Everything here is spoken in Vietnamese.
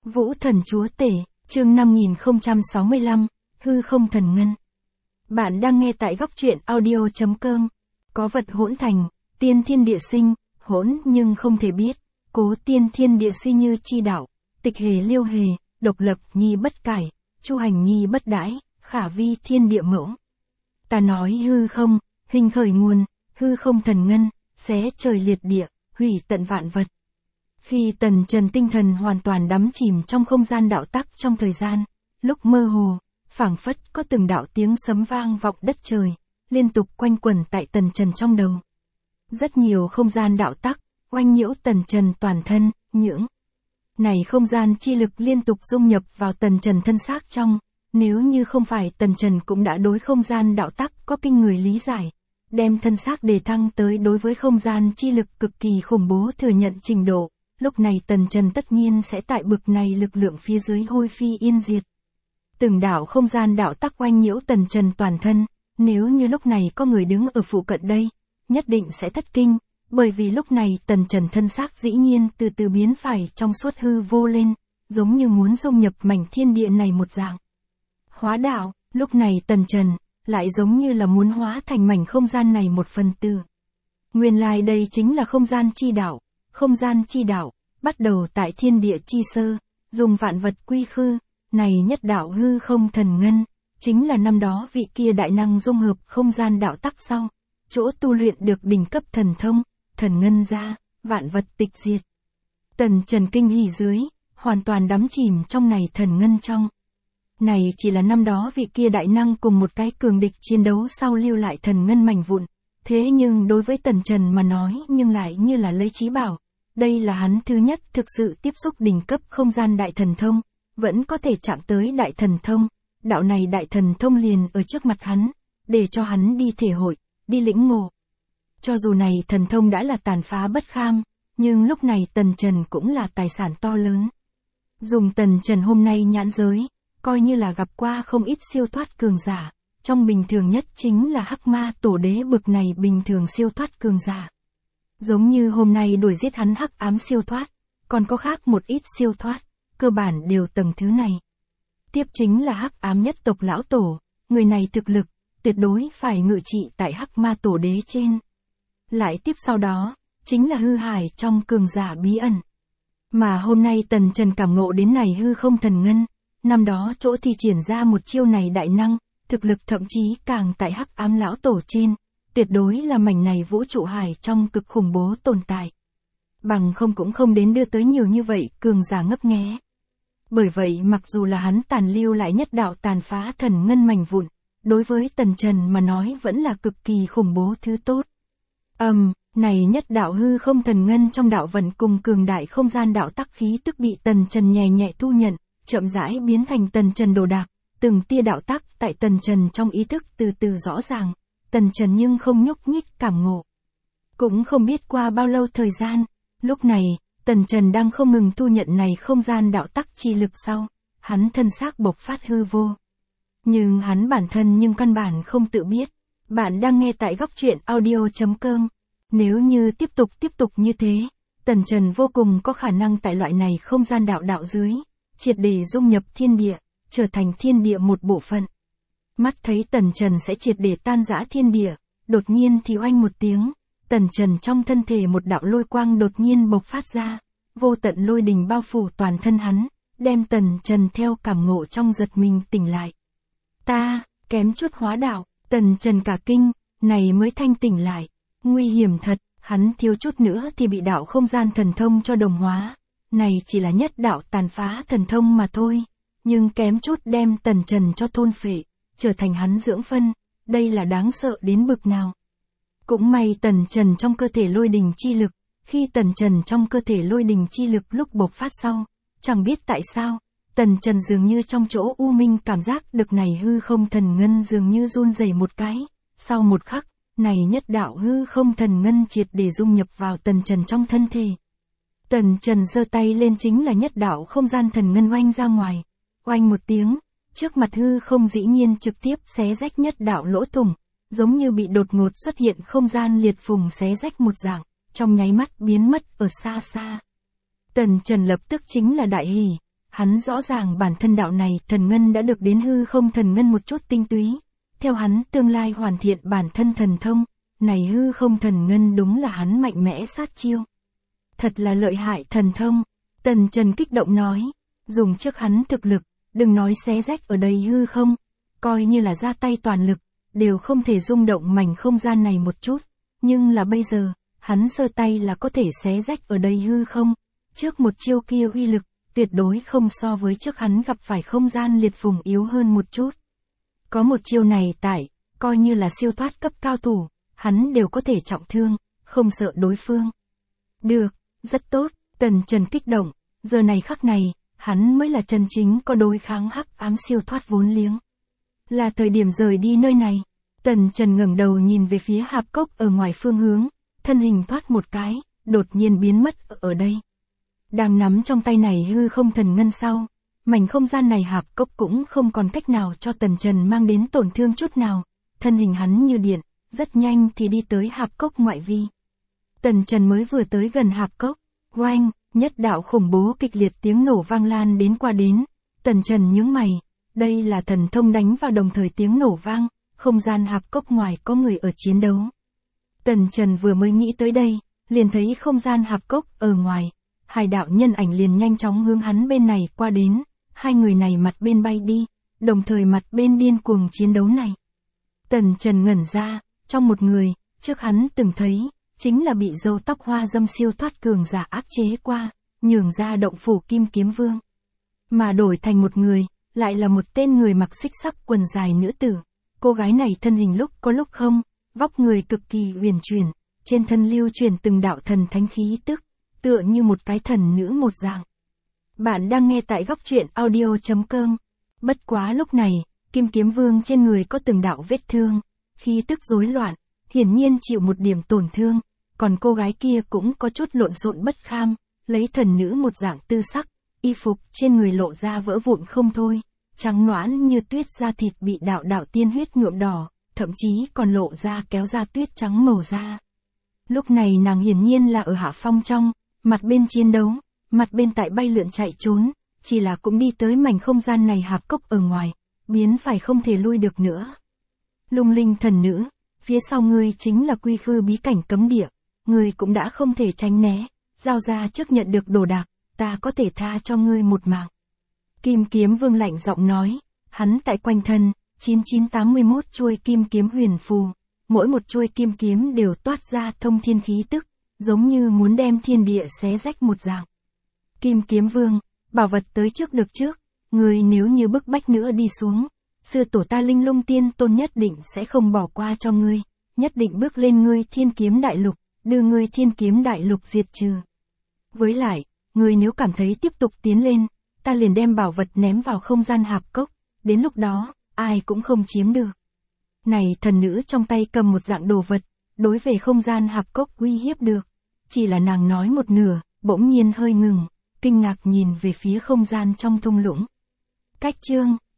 Vũ thần chúa tể, chương 5065, hư không thần ngân. Bạn đang nghe tại góc truyện audio.com. Có vật hỗn thành, tiên thiên địa sinh, hỗn nhưng không thể biết, cố tiên thiên địa sinh như chi đạo, tịch hề liêu hề, độc lập nhi bất cải, chu hành nhi bất đãi, khả vi thiên địa mẫu. Ta nói hư không, hình khởi nguồn, hư không thần ngân, xé trời liệt địa, hủy tận vạn vật. Khi tần trần tinh thần hoàn toàn đắm chìm trong không gian đạo tắc trong thời gian, lúc mơ hồ, phảng phất có từng đạo tiếng sấm vang vọng đất trời, liên tục quanh quẩn tại tần trần trong đầu. Rất nhiều không gian đạo tắc, oanh nhiễu tần trần toàn thân, những này không gian chi lực liên tục dung nhập vào tần trần thân xác trong, nếu như không phải tần trần cũng đã đối không gian đạo tắc có kinh người lý giải, đem thân xác đề thăng tới đối với không gian chi lực cực kỳ khủng bố thừa nhận trình độ. Lúc này tần trần tất nhiên sẽ tại bực này lực lượng phía dưới hôi phi yên diệt. Từng đạo không gian đạo tắc oanh nhiễu tần trần toàn thân, nếu như lúc này có người đứng ở phụ cận đây, nhất định sẽ thất kinh, bởi vì lúc này tần trần thân xác dĩ nhiên từ từ biến phải trong suốt hư vô lên, giống như muốn dung nhập mảnh thiên địa này một dạng. Hóa đạo, lúc này tần trần, lại giống như là muốn hóa thành mảnh không gian này một phần tư. Nguyên lai đây chính là không gian chi đạo. Không gian chi đạo, bắt đầu tại thiên địa chi sơ, dùng vạn vật quy khư, này nhất đạo hư không thần ngân, chính là năm đó vị kia đại năng dung hợp không gian đạo tắc sau, chỗ tu luyện được đỉnh cấp thần thông, thần ngân ra, vạn vật tịch diệt. Tần trần kinh hỉ dưới, hoàn toàn đắm chìm trong này thần ngân trong. Này chỉ là năm đó vị kia đại năng cùng một cái cường địch chiến đấu sau lưu lại thần ngân mảnh vụn. Thế nhưng đối với tần trần mà nói nhưng lại như là lấy trí bảo. Đây là hắn thứ nhất thực sự tiếp xúc đỉnh cấp không gian đại thần thông, vẫn có thể chạm tới đại thần thông. Đạo này đại thần thông liền ở trước mặt hắn, để cho hắn đi thể hội, đi lĩnh ngộ. Cho dù này thần thông đã là tàn phá bất kham, nhưng lúc này tần trần cũng là tài sản to lớn. Dùng tần trần hôm nay nhãn giới, coi như là gặp qua không ít siêu thoát cường giả. Trong bình thường nhất chính là Hắc Ma Tổ Đế bực này bình thường siêu thoát cường giả. Giống như hôm nay đuổi giết hắn hắc ám siêu thoát, còn có khác một ít siêu thoát, cơ bản đều tầng thứ này. Tiếp chính là hắc ám nhất tộc lão tổ, người này thực lực, tuyệt đối phải ngự trị tại Hắc Ma Tổ Đế trên. Lại tiếp sau đó, chính là hư hải trong cường giả bí ẩn. Mà hôm nay tần trần cảm ngộ đến này hư không thần ngân, năm đó chỗ thi triển ra một chiêu này đại năng. Thực lực thậm chí càng tại hắc ám lão tổ trên, tuyệt đối là mảnh này vũ trụ hải trong cực khủng bố tồn tại. Bằng không cũng không đến đưa tới nhiều như vậy cường giả ngấp nghé. Bởi vậy mặc dù là hắn tàn lưu lại nhất đạo tàn phá thần ngân mảnh vụn, đối với tần trần mà nói vẫn là cực kỳ khủng bố thứ tốt. Này nhất đạo hư không thần ngân trong đạo vận cùng cường đại không gian đạo tắc khí tức bị tần trần nhẹ nhẹ thu nhận, chậm rãi biến thành tần trần đồ đạc. Từng tia đạo tắc tại tần trần trong ý thức từ từ rõ ràng, tần trần nhưng không nhúc nhích cảm ngộ. Cũng không biết qua bao lâu thời gian, lúc này, tần trần đang không ngừng thu nhận này không gian đạo tắc chi lực sau, hắn thân xác bộc phát hư vô. Nhưng hắn bản thân nhưng căn bản không tự biết. Bạn đang nghe tại góc truyện audio.com. Nếu như tiếp tục như thế, tần trần vô cùng có khả năng tại loại này không gian đạo dưới, triệt để dung nhập thiên địa. Trở thành thiên địa một bộ phận. Mắt thấy tần trần sẽ triệt để tan rã thiên địa, đột nhiên thì oanh một tiếng, tần trần trong thân thể một đạo lôi quang đột nhiên bộc phát ra, vô tận lôi đình bao phủ toàn thân hắn, đem tần trần theo cảm ngộ trong giật mình tỉnh lại. Ta, kém chút hóa đạo, tần trần cả kinh, này mới thanh tỉnh lại, nguy hiểm thật, hắn thiếu chút nữa thì bị đạo không gian thần thông cho đồng hóa, này chỉ là nhất đạo tàn phá thần thông mà thôi. Nhưng kém chút đem tần trần cho thôn phệ, trở thành hắn dưỡng phân, đây là đáng sợ đến bực nào. Cũng may tần trần trong cơ thể lôi đình chi lực, khi tần trần trong cơ thể lôi đình chi lực lúc bộc phát sau, chẳng biết tại sao, tần trần dường như trong chỗ u minh cảm giác được này hư không thần ngân dường như run rẩy một cái, sau một khắc, này nhất đạo hư không thần ngân triệt để dung nhập vào tần trần trong thân thể. Tần trần giơ tay lên chính là nhất đạo không gian thần ngân oanh ra ngoài. Oanh một tiếng, trước mặt hư không dĩ nhiên trực tiếp xé rách nhất đạo lỗ thủng, giống như bị đột ngột xuất hiện không gian liệt phùng xé rách một dạng, trong nháy mắt biến mất ở xa xa. Tần Trần lập tức chính là đại hỉ, Hắn rõ ràng bản thân đạo này thần ngân đã được đến hư không thần ngân một chút tinh túy. Theo hắn tương lai hoàn thiện bản thân thần thông, này hư không thần ngân đúng là hắn mạnh mẽ sát chiêu. Thật là lợi hại thần thông, Tần Trần kích động nói, dùng trước hắn thực lực, đừng nói xé rách ở đây hư không, coi như là ra tay toàn lực, đều không thể rung động mảnh không gian này một chút, nhưng là bây giờ, hắn giơ tay là có thể xé rách ở đây hư không, trước một chiêu kia uy lực, tuyệt đối không so với trước hắn gặp phải không gian liệt vùng yếu hơn một chút. Có một chiêu này tại, coi như là siêu thoát cấp cao thủ, hắn đều có thể trọng thương, không sợ đối phương. Được, rất tốt, Tần Trần kích động, giờ này khắc này, hắn mới là chân chính có đối kháng hắc ám siêu thoát vốn liếng. Là thời điểm rời đi nơi này, Tần Trần ngẩng đầu nhìn về phía hạp cốc ở ngoài phương hướng, thân hình thoát một cái, đột nhiên biến mất ở đây. Đang nắm trong tay này hư không thần ngân sau, mảnh không gian này hạp cốc cũng không còn cách nào cho Tần Trần mang đến tổn thương chút nào, thân hình hắn như điện, rất nhanh thì đi tới hạp cốc ngoại vi. Tần Trần mới vừa tới gần hạp cốc, oanh, nhất đạo khủng bố kịch liệt tiếng nổ vang lan đến qua đến, Tần Trần nhướng mày, đây là thần thông đánh vào đồng thời tiếng nổ vang, không gian hạp cốc ngoài có người ở chiến đấu. Tần Trần vừa mới nghĩ tới đây, liền thấy không gian hạp cốc ở ngoài, hai đạo nhân ảnh liền nhanh chóng hướng hắn bên này qua đến, hai người này mặt bên bay đi, đồng thời mặt bên điên cuồng chiến đấu này. Tần Trần ngẩn ra, trong một người, trước hắn từng thấy, chính là bị râu tóc hoa dâm siêu thoát cường giả áp chế qua, nhường ra động phủ Kim Kiếm Vương. Mà đổi thành một người, lại là một tên người mặc xích sắc quần dài nữ tử. Cô gái này thân hình lúc có lúc không, vóc người cực kỳ huyền chuyển, trên thân lưu truyền từng đạo thần thánh khí tức, tựa như một cái thần nữ một dạng. Bạn đang nghe tại góc truyện audio.com. Bất quá lúc này, Kim Kiếm Vương trên người có từng đạo vết thương, khí tức rối loạn, hiển nhiên chịu một điểm tổn thương, còn cô gái kia cũng có chút lộn xộn bất kham, lấy thần nữ một dạng tư sắc, y phục trên người lộ ra vỡ vụn không thôi, trắng nõn như tuyết da thịt bị đạo đạo tiên huyết nhuộm đỏ, thậm chí còn lộ ra kéo ra tuyết trắng màu da. Lúc này nàng hiển nhiên là ở hạ phong trong, mặt bên chiến đấu, mặt bên tại bay lượn chạy trốn, chỉ là cũng đi tới mảnh không gian này hạp cốc ở ngoài, biến phải không thể lui được nữa. Lung linh thần nữ, phía sau ngươi chính là quy khư bí cảnh cấm địa, ngươi cũng đã không thể tránh né, giao ra trước nhận được đồ đạc, ta có thể tha cho ngươi một mạng. Kim Kiếm Vương lạnh giọng nói, hắn tại quanh thân, 9981 chuôi kim kiếm huyền phù, mỗi một chuôi kim kiếm đều toát ra thông thiên khí tức, giống như muốn đem thiên địa xé rách một dạng. Kim Kiếm Vương, bảo vật tới trước được trước, ngươi nếu như bức bách nữa đi xuống, sư tổ ta Linh Lung Tiên Tôn nhất định sẽ không bỏ qua cho ngươi, nhất định bước lên ngươi Thiên Kiếm Đại Lục, đưa ngươi Thiên Kiếm Đại Lục diệt trừ. Với lại, ngươi nếu cảm thấy tiếp tục tiến lên, ta liền đem bảo vật ném vào không gian hạp cốc, đến lúc đó, ai cũng không chiếm được. Này thần nữ trong tay cầm một dạng đồ vật, đối về không gian hạp cốc uy hiếp được. Chỉ là nàng nói một nửa, bỗng nhiên hơi ngừng, kinh ngạc nhìn về phía không gian trong thung lũng. Cách chương